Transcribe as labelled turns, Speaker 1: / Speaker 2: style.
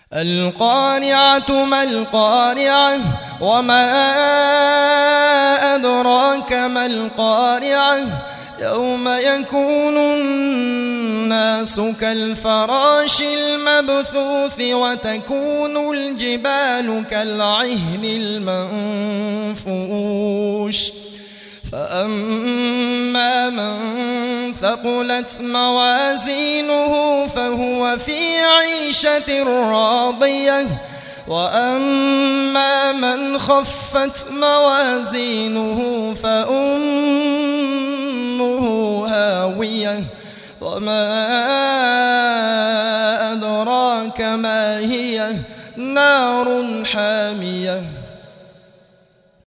Speaker 1: القارعة ما القارعة وما أدراك ما القارعة يوم يكون الناس كالفراش المبثوث وتكون الجبال كالعهن المنفوش فأما من ثقلت موازينه فهو في عيشة راضية وأما من خفت موازينه فأمه هاوية وما أدراك ما هي نار حامية